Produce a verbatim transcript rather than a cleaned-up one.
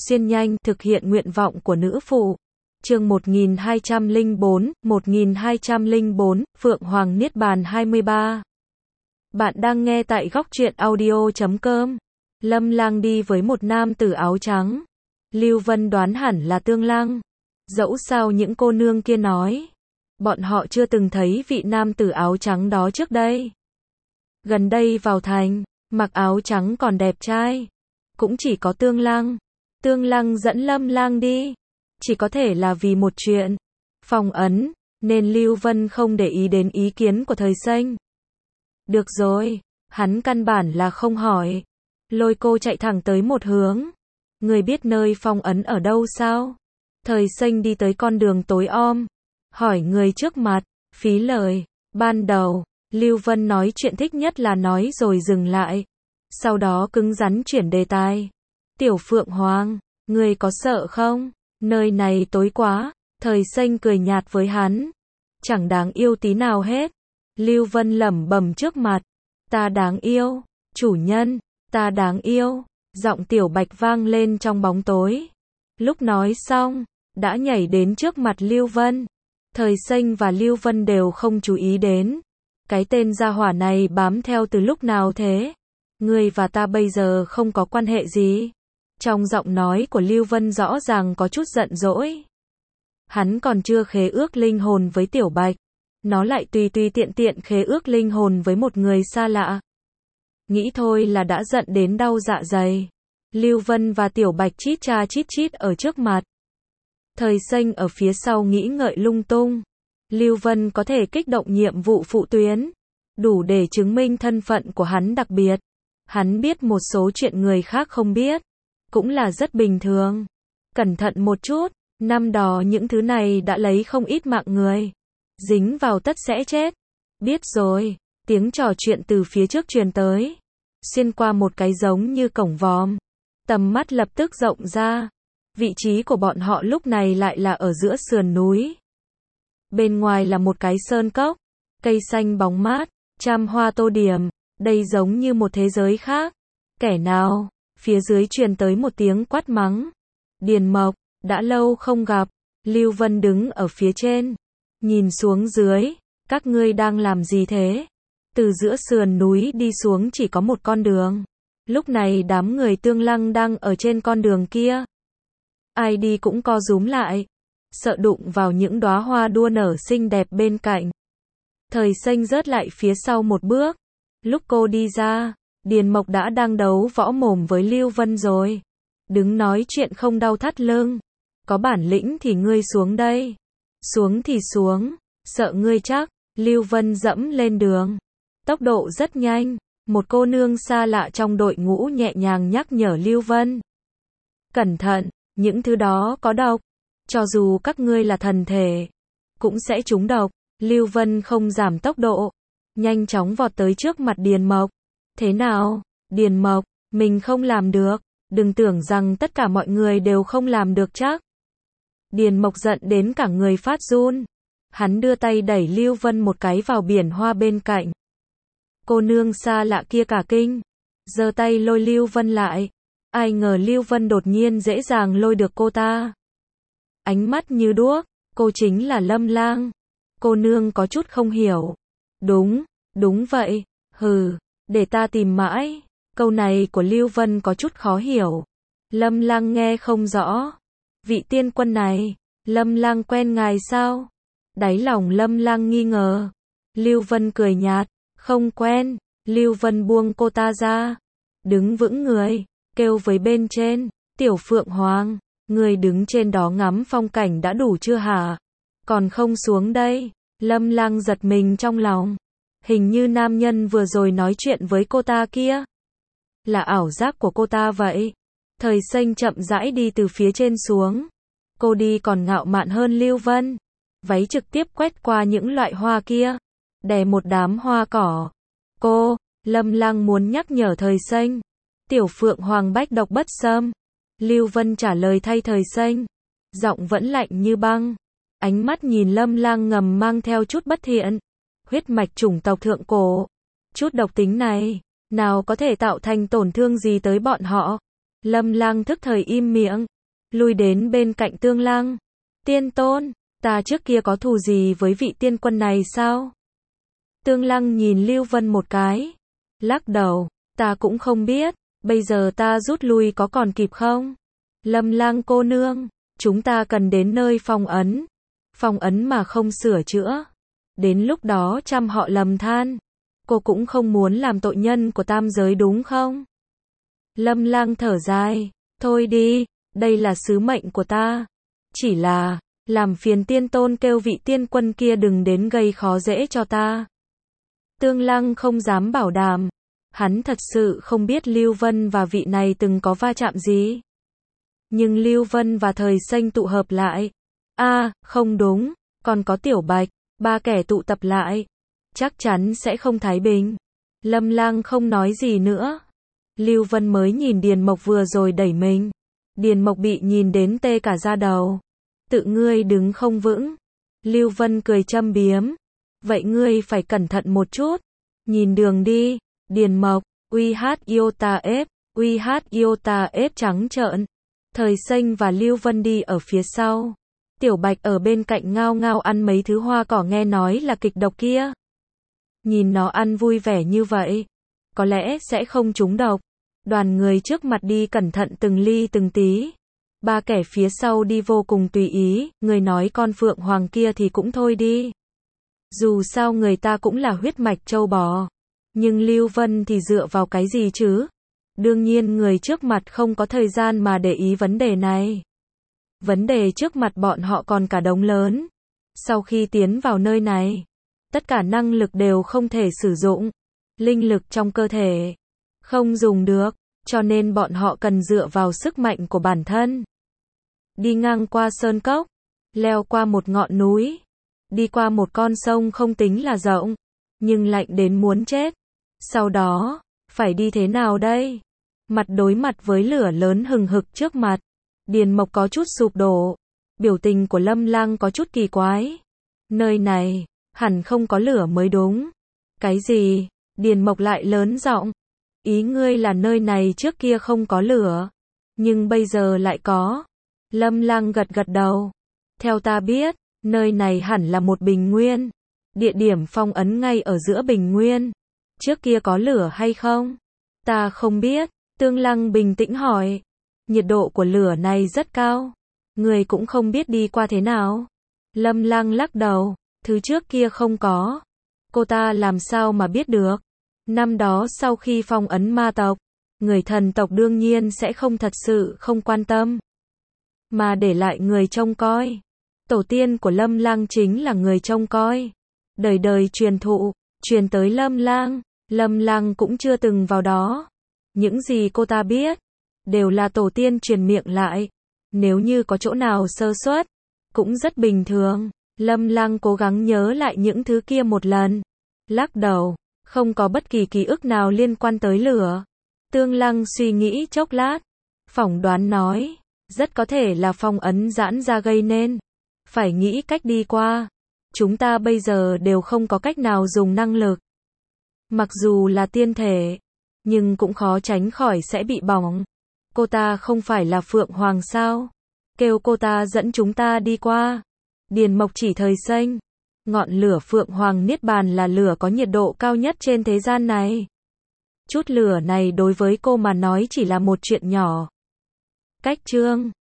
xuyên nhanh, thực hiện nguyện vọng của nữ phụ. Chương một nghìn hai trăm lẻ bốn, một nghìn hai trăm lẻ bốn, Phượng Hoàng Niết Bàn hai mươi ba. Bạn đang nghe tại góc truyện audio chấm com. Lâm Lang đi với một nam tử áo trắng. Lưu Vân đoán hẳn là Tương Lăng. Dẫu sao những cô nương kia nói, bọn họ chưa từng thấy vị nam tử áo trắng đó trước đây. Gần đây vào thành, mặc áo trắng còn đẹp trai, cũng chỉ có Tương Lăng. Tương Lăng dẫn Lâm Lang đi, chỉ có thể là vì một chuyện phong ấn, nên Lưu Vân không để ý đến ý kiến của Thời Xanh. Được rồi, hắn căn bản là không hỏi. Lôi cô chạy thẳng tới một hướng. Người biết nơi phong ấn ở đâu sao? Thời Xanh đi tới con đường tối om, hỏi người trước mặt, phí lời. Ban đầu, Lưu Vân nói chuyện thích nhất là nói rồi dừng lại. Sau đó cứng rắn chuyển đề tài. Tiểu Phượng Hoàng, người có sợ không? Nơi này tối quá. Thời Xanh cười nhạt với hắn. Chẳng đáng yêu tí nào hết. Lưu Vân lẩm bẩm trước mặt. Ta đáng yêu. Chủ nhân, ta đáng yêu. Giọng Tiểu Bạch vang lên trong bóng tối. Lúc nói xong, đã nhảy đến trước mặt Lưu Vân. Thời Xanh và Lưu Vân đều không chú ý đến. Cái tên gia hỏa này bám theo từ lúc nào thế? Ngươi và ta bây giờ không có quan hệ gì. Trong giọng nói của Lưu Vân rõ ràng có chút giận dỗi. Hắn còn chưa khế ước linh hồn với Tiểu Bạch. Nó lại tùy tùy tiện tiện khế ước linh hồn với một người xa lạ. Nghĩ thôi là đã giận đến đau dạ dày. Lưu Vân và Tiểu Bạch chít cha chít chít ở trước mặt. Thời Xanh ở phía sau nghĩ ngợi lung tung. Lưu Vân có thể kích động nhiệm vụ phụ tuyến, đủ để chứng minh thân phận của hắn đặc biệt. Hắn biết một số chuyện người khác không biết, cũng là rất bình thường. Cẩn thận một chút, năm đó những thứ này đã lấy không ít mạng người. Dính vào tất sẽ chết. Biết rồi, tiếng trò chuyện từ phía trước truyền tới. Xuyên qua một cái giống như cổng vòm. Tầm mắt lập tức rộng ra. Vị trí của bọn họ lúc này lại là ở giữa sườn núi. Bên ngoài là một cái sơn cốc, cây xanh bóng mát, trăm hoa tô điểm, đây giống như một thế giới khác. Kẻ nào? Phía dưới truyền tới một tiếng quát mắng. Điền Mộc, đã lâu không gặp. Lưu Vân đứng ở phía trên, nhìn xuống dưới, các ngươi đang làm gì thế? Từ giữa sườn núi đi xuống chỉ có một con đường. Lúc này đám người Tương Lăng đang ở trên con đường kia. Ai đi cũng co rúm lại, sợ đụng vào những đóa hoa đua nở xinh đẹp bên cạnh. Thời Xanh rớt lại phía sau một bước. Lúc cô đi ra, Điền Mộc đã đang đấu võ mồm với Lưu Vân rồi. Đứng nói chuyện không đau thắt lưng. Có bản lĩnh thì ngươi xuống đây. Xuống thì xuống, sợ ngươi chắc. Lưu Vân dẫm lên đường. Tốc độ rất nhanh. Một cô nương xa lạ trong đội ngũ nhẹ nhàng nhắc nhở Lưu Vân. Cẩn thận, những thứ đó có độc. Cho dù các ngươi là thần thể, cũng sẽ trúng độc. Lưu Vân không giảm tốc độ, nhanh chóng vọt tới trước mặt Điền Mộc. Thế nào, Điền Mộc, mình không làm được, đừng tưởng rằng tất cả mọi người đều không làm được chắc. Điền Mộc giận đến cả người phát run. Hắn đưa tay đẩy Lưu Vân một cái vào biển hoa bên cạnh. Cô nương xa lạ kia cả kinh, giơ tay lôi Lưu Vân lại. Ai ngờ Lưu Vân đột nhiên dễ dàng lôi được cô ta. Ánh mắt như đuốc, cô chính là Lâm Lang. Cô nương có chút không hiểu. Đúng, đúng vậy, hừ, để ta tìm mãi. Câu này của Lưu Vân có chút khó hiểu. Lâm Lang nghe không rõ. Vị tiên quân này, Lâm Lang quen ngài sao? Đáy lòng Lâm Lang nghi ngờ. Lưu Vân cười nhạt, không quen. Lưu Vân buông cô ta ra, đứng vững người, kêu với bên trên, Tiểu Phượng Hoàng, người đứng trên đó ngắm phong cảnh đã đủ chưa hả? Còn không xuống đây. Lâm Lang giật mình trong lòng. Hình như nam nhân vừa rồi nói chuyện với cô ta kia là ảo giác của cô ta vậy. Thời Xanh chậm rãi đi từ phía trên xuống. Cô đi còn ngạo mạn hơn Lưu Vân. Váy trực tiếp quét qua những loại hoa kia, đè một đám hoa cỏ. Cô, Lâm Lang muốn nhắc nhở Thời Xanh. Tiểu Phượng Hoàng bách độc bất xâm. Lưu Vân trả lời thay Thời Xanh. Giọng vẫn lạnh như băng. Ánh mắt nhìn Lâm Lang ngầm mang theo chút bất thiện. Huyết mạch chủng tộc thượng cổ. Chút độc tính này, nào có thể tạo thành tổn thương gì tới bọn họ. Lâm Lang thức thời im miệng, lui đến bên cạnh Tương Lăng. Tiên tôn, ta trước kia có thù gì với vị tiên quân này sao? Tương Lăng nhìn Lưu Vân một cái, lắc đầu, ta cũng không biết, bây giờ ta rút lui có còn kịp không? Lâm Lang cô nương, chúng ta cần đến nơi phong ấn. Phong ấn mà không sửa chữa, đến lúc đó trăm họ lầm than. Cô cũng không muốn làm tội nhân của tam giới đúng không? Lâm Lang thở dài, thôi đi, đây là sứ mệnh của ta. Chỉ là, làm phiền tiên tôn kêu vị tiên quân kia đừng đến gây khó dễ cho ta. Tương Lăng không dám bảo đảm, hắn thật sự không biết Lưu Vân và vị này từng có va chạm gì. Nhưng Lưu Vân và Thời Xanh tụ hợp lại. A, à, không đúng, còn có Tiểu Bạch, ba kẻ tụ tập lại. Chắc chắn sẽ không thái bình. Lâm Lang không nói gì nữa. Lưu Vân mới nhìn Điền Mộc vừa rồi đẩy mình. Điền Mộc bị nhìn đến tê cả da đầu. Tự ngươi đứng không vững. Lưu Vân cười châm biếm. Vậy ngươi phải cẩn thận một chút. Nhìn đường đi. Điền Mộc, uy hát iota ép, uy hát iota ép trắng trợn. Thời Xanh và Lưu Vân đi ở phía sau. Tiểu Bạch ở bên cạnh ngao ngao ăn mấy thứ hoa cỏ nghe nói là kịch độc kia. Nhìn nó ăn vui vẻ như vậy, có lẽ sẽ không trúng độc. Đoàn người trước mặt đi cẩn thận từng ly từng tí. Ba kẻ phía sau đi vô cùng tùy ý, người nói con phượng hoàng kia thì cũng thôi đi. Dù sao người ta cũng là huyết mạch trâu bò. Nhưng Lưu Vân thì dựa vào cái gì chứ? Đương nhiên người trước mặt không có thời gian mà để ý vấn đề này. Vấn đề trước mặt bọn họ còn cả đống lớn. Sau khi tiến vào nơi này, tất cả năng lực đều không thể sử dụng. Linh lực trong cơ thể không dùng được, cho nên bọn họ cần dựa vào sức mạnh của bản thân. Đi ngang qua sơn cốc, leo qua một ngọn núi, đi qua một con sông không tính là rộng, nhưng lạnh đến muốn chết. Sau đó, phải đi thế nào đây? Mặt đối mặt với lửa lớn hừng hực trước mặt, Điền Mộc có chút sụp đổ. Biểu tình của Lâm Lang có chút kỳ quái. Nơi này, hẳn không có lửa mới đúng. Cái gì? Điền Mộc lại lớn giọng. Ý ngươi là nơi này trước kia không có lửa, nhưng bây giờ lại có. Lâm Lang gật gật đầu. Theo ta biết, nơi này hẳn là một bình nguyên. Địa điểm phong ấn ngay ở giữa bình nguyên. Trước kia có lửa hay không? Ta không biết. Tương Lăng bình tĩnh hỏi. Nhiệt độ của lửa này rất cao. Người cũng không biết đi qua thế nào. Lâm Lang lắc đầu. Thứ trước kia không có. Cô ta làm sao mà biết được? Năm đó sau khi phong ấn ma tộc, người thần tộc đương nhiên sẽ không thật sự không quan tâm, mà để lại người trông coi. Tổ tiên của Lâm Lang chính là người trông coi. Đời đời truyền thụ, truyền tới Lâm Lang. Lâm Lang cũng chưa từng vào đó. Những gì cô ta biết, đều là tổ tiên truyền miệng lại. Nếu như có chỗ nào sơ suất, cũng rất bình thường. Lâm Lang cố gắng nhớ lại những thứ kia một lần. Lắc đầu, không có bất kỳ ký ức nào liên quan tới lửa. Tương Lăng suy nghĩ chốc lát, phỏng đoán nói, rất có thể là phong ấn giãn ra gây nên. Phải nghĩ cách đi qua. Chúng ta bây giờ đều không có cách nào dùng năng lực. Mặc dù là tiên thể, nhưng cũng khó tránh khỏi sẽ bị bỏng. Cô ta không phải là Phượng Hoàng sao? Kêu cô ta dẫn chúng ta đi qua. Điền Mộc chỉ Thời Xanh. Ngọn lửa Phượng Hoàng Niết Bàn là lửa có nhiệt độ cao nhất trên thế gian này. Chút lửa này đối với cô mà nói chỉ là một chuyện nhỏ. Cách chương